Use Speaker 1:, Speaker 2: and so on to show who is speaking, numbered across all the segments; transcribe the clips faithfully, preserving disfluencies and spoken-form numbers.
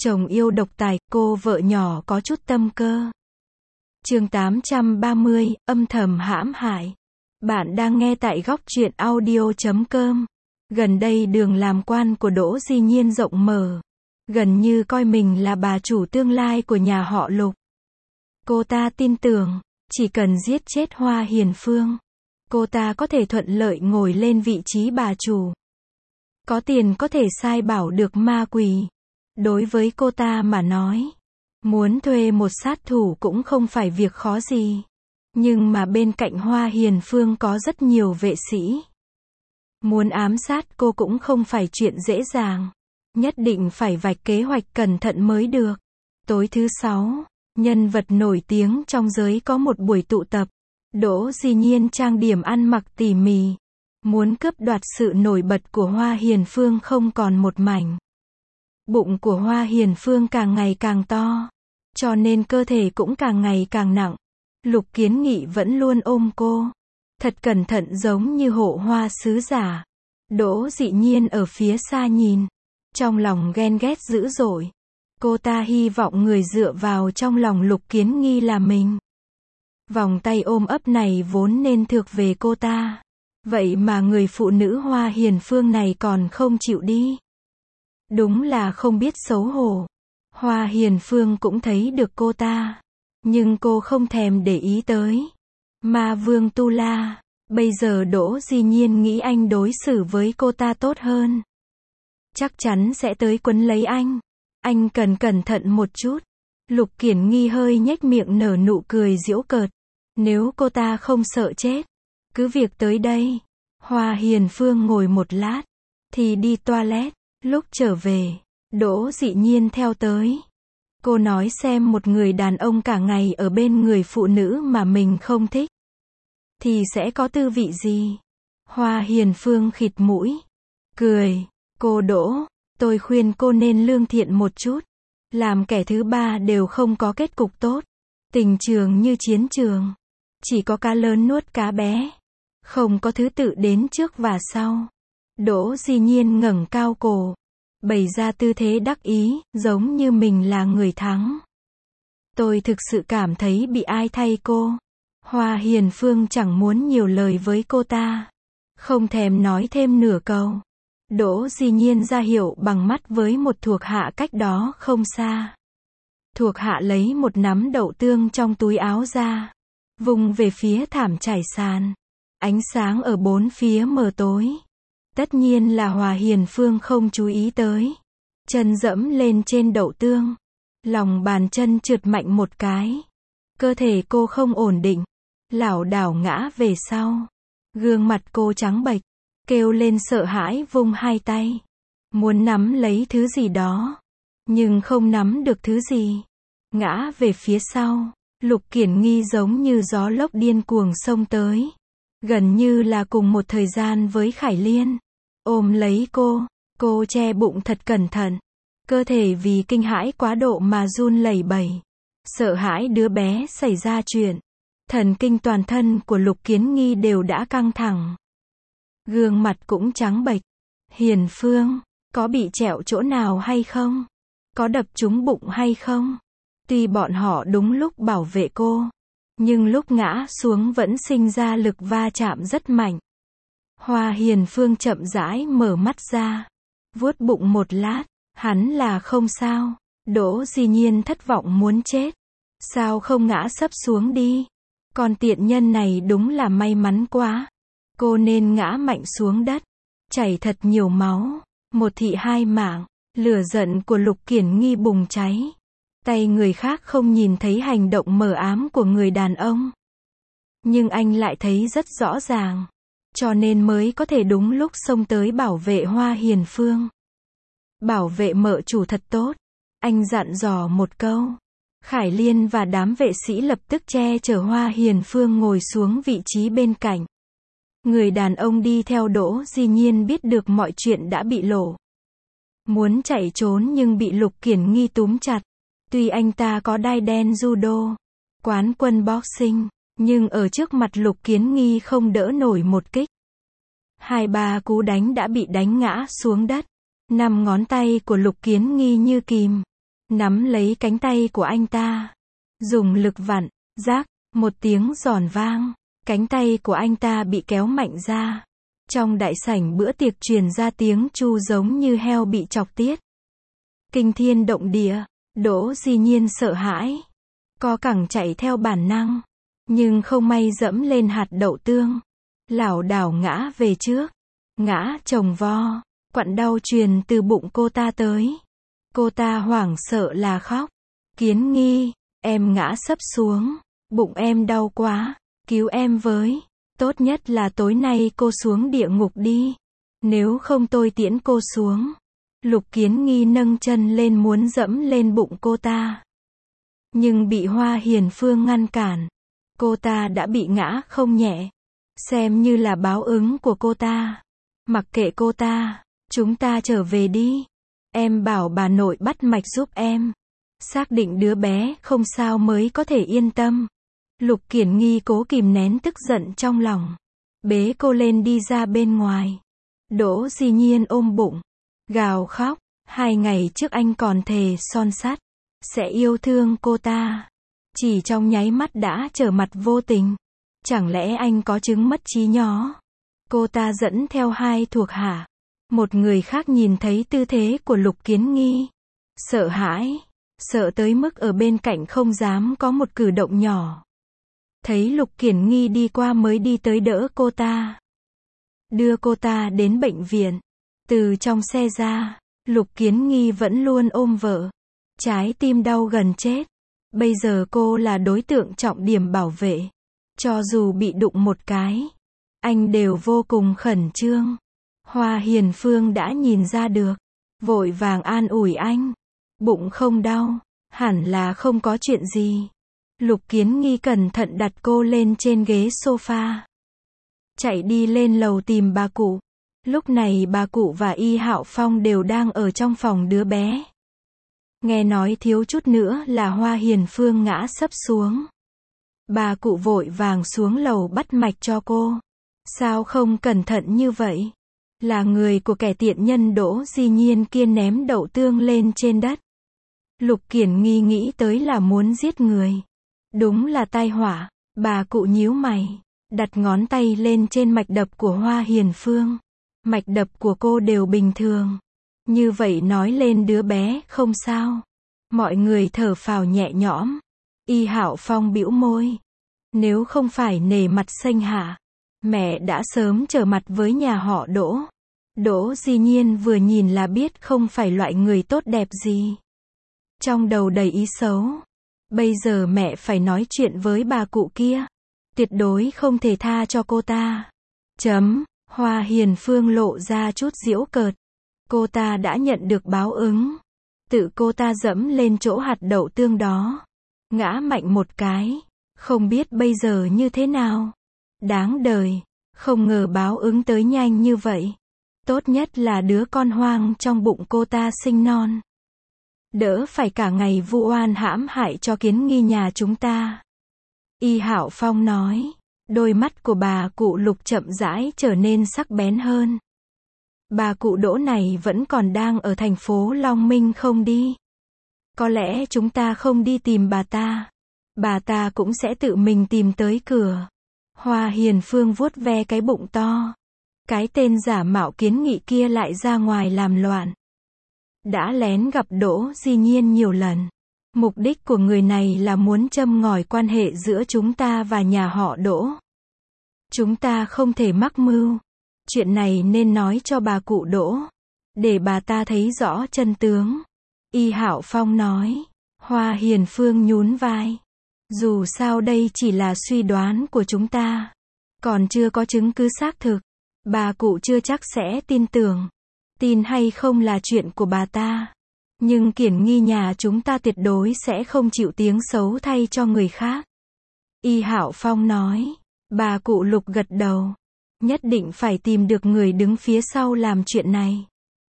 Speaker 1: Chồng yêu độc tài, cô vợ nhỏ có chút tâm cơ. Chương tám trăm ba mươi, âm thầm hãm hại. Bạn đang nghe tại góc truyện audio chấm com. Gần đây đường làm quan của Đỗ Di Nhiên rộng mở. Gần như coi mình là bà chủ tương lai của nhà họ Lục. Cô ta tin tưởng, chỉ cần giết chết Hoa Hiền Phương, cô ta có thể thuận lợi ngồi lên vị trí bà chủ. Có tiền có thể sai bảo được ma quỷ. Đối với cô ta mà nói, muốn thuê một sát thủ cũng không phải việc khó gì. Nhưng mà bên cạnh Hoa Hiền Phương có rất nhiều vệ sĩ. Muốn ám sát cô cũng không phải chuyện dễ dàng. Nhất định phải vạch kế hoạch cẩn thận mới được. Tối thứ sáu, nhân vật nổi tiếng trong giới có một buổi tụ tập. Đỗ Di Nhiên trang điểm ăn mặc tỉ mỉ. Muốn cướp đoạt sự nổi bật của Hoa Hiền Phương không còn một mảnh. Bụng của Hoa Hiền Phương càng ngày càng to, cho nên cơ thể cũng càng ngày càng nặng. Lục Kiến Nghị vẫn luôn ôm cô, thật cẩn thận giống như hộ hoa sứ giả. Đỗ Dị Nhiên ở phía xa nhìn, trong lòng ghen ghét dữ dội. Cô ta hy vọng người dựa vào trong lòng Lục Kiến Nghi là mình. Vòng tay ôm ấp này vốn nên thuộc về cô ta. Vậy mà người phụ nữ Hoa Hiền Phương này còn không chịu đi. Đúng là không biết xấu hổ. Hoa Hiền Phương cũng thấy được cô ta, nhưng cô không thèm để ý tới. Ma Vương Tu La, bây giờ Đỗ Di Nhiên nghĩ anh đối xử với cô ta tốt hơn. Chắc chắn sẽ tới quấn lấy anh. Anh cần cẩn thận một chút. Lục Kiển Nghi hơi nhếch miệng nở nụ cười giễu cợt. Nếu cô ta không sợ chết, cứ việc tới đây. Hoa Hiền Phương ngồi một lát, thì đi toilet. Lúc trở về, Đỗ Dị Nhiên theo tới. Cô nói xem một người đàn ông cả ngày ở bên người phụ nữ mà mình không thích, thì sẽ có tư vị gì? Hoa Hiền Phương khịt mũi, cười. Cô Đỗ, tôi khuyên cô nên lương thiện một chút. Làm kẻ thứ ba đều không có kết cục tốt. Tình trường như chiến trường. Chỉ có cá lớn nuốt cá bé. Không có thứ tự đến trước và sau. Đỗ Di Nhiên ngẩng cao cổ, bày ra tư thế đắc ý, giống như mình là người thắng. Tôi thực sự cảm thấy bị ai thay cô. Hoa Hiền Phương chẳng muốn nhiều lời với cô ta, không thèm nói thêm nửa câu. Đỗ Di Nhiên ra hiệu bằng mắt với một thuộc hạ cách đó không xa. Thuộc hạ lấy một nắm đậu tương trong túi áo ra, vung về phía thảm trải sàn. Ánh sáng ở bốn phía mờ tối. Tất nhiên là Hoa Hiền Phương không chú ý tới. Chân dẫm lên trên đậu tương. Lòng bàn chân trượt mạnh một cái. Cơ thể cô không ổn định. Lảo đảo ngã về sau. Gương mặt cô trắng bệch. Kêu lên sợ hãi vung hai tay. Muốn nắm lấy thứ gì đó. Nhưng không nắm được thứ gì. Ngã về phía sau. Lục Kiển Nghi giống như gió lốc điên cuồng xông tới. Gần như là cùng một thời gian với Khải Liên. Ôm lấy cô, cô che bụng thật cẩn thận. Cơ thể vì kinh hãi quá độ mà run lẩy bẩy. Sợ hãi đứa bé xảy ra chuyện. Thần kinh toàn thân của Lục Kiến Nghi đều đã căng thẳng. Gương mặt cũng trắng bệch. Hiền Phương, có bị trẹo chỗ nào hay không? Có đập trúng bụng hay không? Tuy bọn họ đúng lúc bảo vệ cô, nhưng lúc ngã xuống vẫn sinh ra lực va chạm rất mạnh. Hoa Hiền Phương chậm rãi mở mắt ra, vuốt bụng một lát, hắn là không sao. Đỗ Di Nhiên thất vọng muốn chết. Sao không ngã sấp xuống đi? Con tiện nhân này đúng là may mắn quá. Cô nên ngã mạnh xuống đất, chảy thật nhiều máu. Một thị hai mạng. Lửa giận của Lục Kiển Nghi bùng cháy. Tay người khác không nhìn thấy hành động mờ ám của người đàn ông, nhưng anh lại thấy rất rõ ràng, cho nên mới có thể đúng lúc xông tới bảo vệ Hoa Hiền Phương. Bảo vệ mợ chủ thật tốt. Anh dặn dò một câu. Khải Liên và đám vệ sĩ lập tức che chở Hoa Hiền Phương ngồi xuống vị trí bên cạnh. Người đàn ông đi theo Đỗ Di Nhiên biết được mọi chuyện đã bị lộ. Muốn chạy trốn nhưng bị Lục Kiển Nghi túm chặt. Tuy anh ta có đai đen judo, quán quân boxing, nhưng ở trước mặt Lục Kiến Nghi không đỡ nổi một kích. Hai ba cú đánh đã bị đánh ngã xuống đất. Năm ngón tay của Lục Kiến Nghi như kìm. nắm lấy cánh tay của anh ta, dùng lực vặn, rác, một tiếng giòn vang, cánh tay của anh ta bị kéo mạnh ra. Trong đại sảnh bữa tiệc truyền ra tiếng tru giống như heo bị chọc tiết. Kinh thiên động địa, Đỗ Di Nhiên sợ hãi, co cẳng chạy theo bản năng, nhưng không may dẫm lên hạt đậu tương, lảo đảo ngã về trước, ngã chồng vo, quặn đau truyền từ bụng cô ta tới. Cô ta hoảng sợ là khóc. Kiến Nghi, em ngã sấp xuống, bụng em đau quá, cứu em với. Tốt nhất là tối nay cô xuống địa ngục đi, nếu không tôi tiễn cô xuống. Lục Kiến Nghi nâng chân lên muốn dẫm lên bụng cô ta, nhưng bị Hoa Hiền Phương ngăn cản. Cô ta đã bị ngã không nhẹ, xem như là báo ứng của cô ta. Mặc kệ cô ta, chúng ta trở về đi. Em bảo bà nội bắt mạch giúp em, xác định đứa bé không sao mới có thể yên tâm. Lục Kiển Nghi cố kìm nén tức giận trong lòng, bế cô lên đi ra bên ngoài. Đỗ Di Nhiên ôm bụng, gào khóc. Hai ngày trước anh còn thề son sắt sẽ yêu thương cô ta, chỉ trong nháy mắt đã trở mặt vô tình. Chẳng lẽ anh có chứng mất trí nhớ? Cô ta dẫn theo hai thuộc hạ. Một người khác nhìn thấy tư thế của Lục Kiến Nghi, sợ hãi, sợ tới mức ở bên cạnh không dám có một cử động nhỏ. Thấy Lục Kiển Nghi đi qua mới đi tới đỡ cô ta, đưa cô ta đến bệnh viện. Từ trong xe ra, Lục Kiến Nghi vẫn luôn ôm vợ, trái tim đau gần chết. Bây giờ cô là đối tượng trọng điểm bảo vệ, cho dù bị đụng một cái, anh đều vô cùng khẩn trương. Hoa Hiền Phương đã nhìn ra được, vội vàng an ủi anh. Bụng không đau, hẳn là không có chuyện gì. Lục Kiến Nghi cẩn thận đặt cô lên trên ghế sofa, chạy đi lên lầu tìm bà cụ. Lúc này bà cụ và Y Hạo Phong đều đang ở trong phòng đứa bé. Nghe nói thiếu chút nữa là Hoa Hiền Phương ngã sấp xuống. Bà cụ vội vàng xuống lầu bắt mạch cho cô. Sao không cẩn thận như vậy? Là người của kẻ tiện nhân Đỗ Di Nhiên kia ném đậu tương lên trên đất. Lục Kiển Nghi nghĩ tới là muốn giết người. Đúng là tai họa. Bà cụ nhíu mày, đặt ngón tay lên trên mạch đập của Hoa Hiền Phương. Mạch đập của cô đều bình thường. Như vậy nói lên đứa bé không sao. Mọi người thở phào nhẹ nhõm. Y Hạo Phong bĩu môi. Nếu không phải nể mặt Sanh Hạ, mẹ đã sớm trở mặt với nhà họ Đỗ. Đỗ Di Nhiên vừa nhìn là biết không phải loại người tốt đẹp gì. Trong đầu đầy ý xấu. Bây giờ mẹ phải nói chuyện với bà cụ kia. Tuyệt đối không thể tha cho cô ta. Chấm. Hoa Hiền Phương lộ ra chút giễu cợt. Cô ta đã nhận được báo ứng. Tự cô ta dẫm lên chỗ hạt đậu tương đó, ngã mạnh một cái. Không biết bây giờ như thế nào. Đáng đời. Không ngờ báo ứng tới nhanh như vậy. Tốt nhất là đứa con hoang trong bụng cô ta sinh non. Đỡ phải cả ngày vu oan hãm hại cho Kiến Nghi nhà chúng ta. Y Hạo Phong nói. Đôi mắt của bà cụ Lục chậm rãi trở nên sắc bén hơn. Bà cụ Đỗ này vẫn còn đang ở thành phố Long Minh không đi. Có lẽ chúng ta không đi tìm bà ta, bà ta cũng sẽ tự mình tìm tới cửa. Hoa Hiền Phương vuốt ve cái bụng to. Cái tên giả mạo Kiến Nghị kia lại ra ngoài làm loạn. Đã lén gặp Đỗ Di Nhiên nhiều lần. Mục đích của người này là muốn châm ngòi quan hệ giữa chúng ta và nhà họ Đỗ. Chúng ta không thể mắc mưu. Chuyện này nên nói cho bà cụ Đỗ, để bà ta thấy rõ chân tướng. Y Hạo Phong nói. Hoa Hiền Phương nhún vai. Dù sao đây chỉ là suy đoán của chúng ta, còn chưa có chứng cứ xác thực. Bà cụ chưa chắc sẽ tin tưởng. Tin hay không là chuyện của bà ta. Nhưng Kiển Nghi nhà chúng ta tuyệt đối sẽ không chịu tiếng xấu thay cho người khác. Y Hạo Phong nói. Bà cụ Lục gật đầu. Nhất định phải tìm được người đứng phía sau làm chuyện này.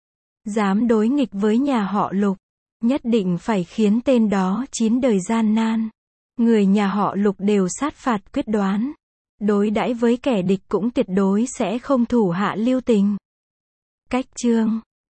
Speaker 1: Dám đối nghịch với nhà họ Lục, nhất định phải khiến tên đó chín đời gian nan. Người nhà họ Lục đều sát phạt quyết đoán. Đối đãi với kẻ địch cũng tuyệt đối sẽ không thủ hạ lưu tình. Cách chương